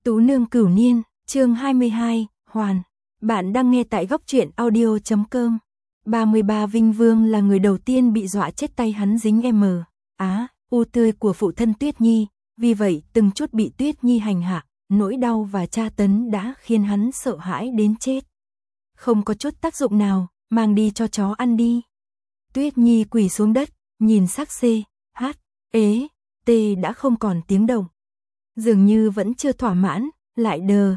Tú nương cửu niên, chương 22, Hoàn. Bạn đang nghe tại góc truyện audio.com. 33 Vinh Vương là người đầu tiên bị dọa chết tay hắn dính u tươi của phụ thân Tuyết Nhi, vì vậy từng chút bị Tuyết Nhi hành hạ, nỗi đau và tra tấn đã khiến hắn sợ hãi đến chết. Không có chút tác dụng nào, mang đi cho chó ăn đi. Tuyết Nhi quỳ xuống đất, nhìn xác đã không còn tiếng động. Dường như vẫn chưa thỏa mãn, lại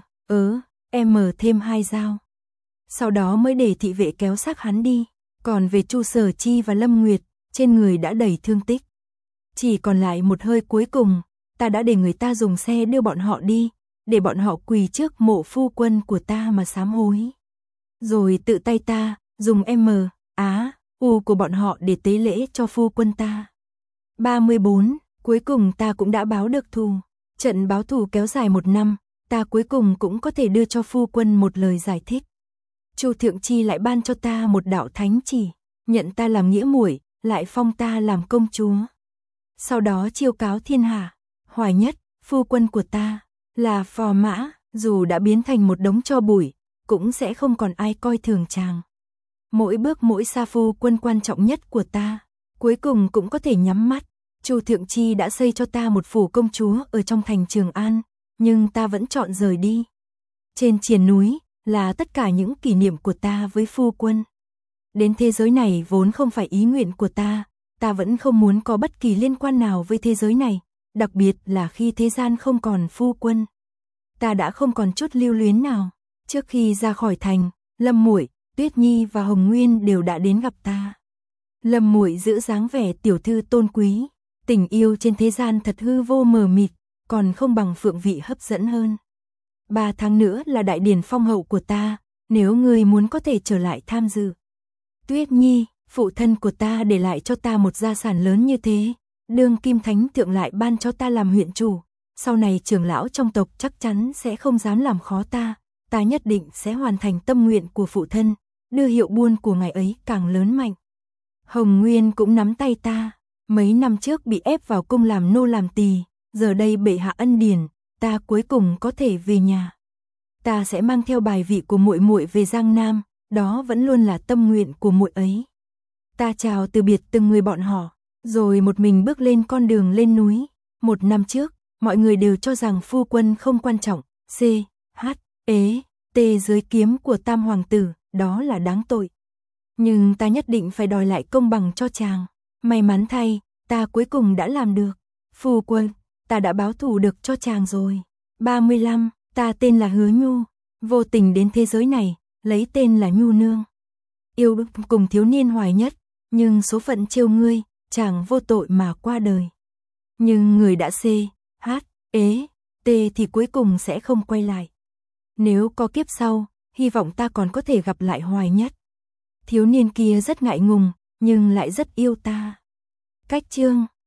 thêm 2 dao. Sau đó mới để thị vệ kéo xác hắn đi. Còn về Chu Sở Chi và Lâm Nguyệt, trên người đã đầy thương tích. Chỉ còn lại một hơi cuối cùng, ta đã để người ta dùng xe đưa bọn họ đi, để bọn họ quỳ trước mộ phu quân của ta mà sám hối. Rồi tự tay ta, dùng của bọn họ để tế lễ cho phu quân ta. 34. Cuối cùng ta cũng đã báo được thù. Trận báo thù kéo dài 1 năm, ta cuối cùng cũng có thể đưa cho phu quân một lời giải thích. Chu Thượng Chi lại ban cho ta một đạo thánh chỉ, nhận ta làm nghĩa muội, lại phong ta làm công chúa. Sau đó chiêu cáo thiên hạ, Hoài Nhất, phu quân của ta, là phò mã, dù đã biến thành một đống tro bụi, cũng sẽ không còn ai coi thường chàng. Mỗi bước mỗi sa phu quân quan trọng nhất của ta, cuối cùng cũng có thể nhắm mắt. Chu Thượng Chi đã xây cho ta một phủ công chúa ở trong thành Trường An, nhưng ta vẫn chọn rời đi. Trên triền núi là tất cả những kỷ niệm của ta với phu quân. Đến thế giới này vốn không phải ý nguyện của ta vẫn không muốn có bất kỳ liên quan nào với thế giới này, đặc biệt là khi thế gian không còn phu quân. Ta đã không còn chút lưu luyến nào. Trước khi ra khỏi thành, Lâm Muội, Tuyết Nhi và Hồng Nguyên đều đã đến gặp ta. Lâm Muội giữ dáng vẻ tiểu thư tôn quý, tình yêu trên thế gian thật hư vô mờ mịt, còn không bằng Phượng Vị hấp dẫn hơn. 3 tháng nữa là đại điển phong hậu của ta, nếu ngươi muốn có thể trở lại tham dự. Tuyết Nhi, phụ thân của ta để lại cho ta một gia sản lớn như thế, đương kim thánh thượng lại ban cho ta làm huyện chủ, sau này trưởng lão trong tộc chắc chắn sẽ không dám làm khó ta nhất định sẽ hoàn thành tâm nguyện của phụ thân, đưa hiệu buôn của ngài ấy càng lớn mạnh. Hồng Nguyên cũng nắm tay ta, mấy năm trước bị ép vào cung làm nô làm tỳ, giờ đây bệ hạ ân điển, ta cuối cùng có thể về nhà. Ta sẽ mang theo bài vị của muội muội về Giang Nam, đó vẫn luôn là tâm nguyện của muội ấy. Ta chào từ biệt từng người bọn họ, rồi một mình bước lên con đường lên núi. 1 năm trước, mọi người đều cho rằng phu quân không quan trọng, dưới kiếm của Tam hoàng tử, đó là đáng tội. Nhưng ta nhất định phải đòi lại công bằng cho chàng. May mắn thay, ta cuối cùng đã làm được. Phu quân, ta đã báo thù được cho chàng rồi. 35, ta tên là Hứa Nhu, vô tình đến thế giới này, lấy tên là Nhu Nương. Yêu cùng thiếu niên Hoài Nhất, nhưng số phận trêu ngươi, chàng vô tội mà qua đời. Nhưng người đã thì cuối cùng sẽ không quay lại. Nếu có kiếp sau, hy vọng ta còn có thể gặp lại Hoài Nhất. Thiếu niên kia rất ngại ngùng, nhưng lại rất yêu ta. Cách chương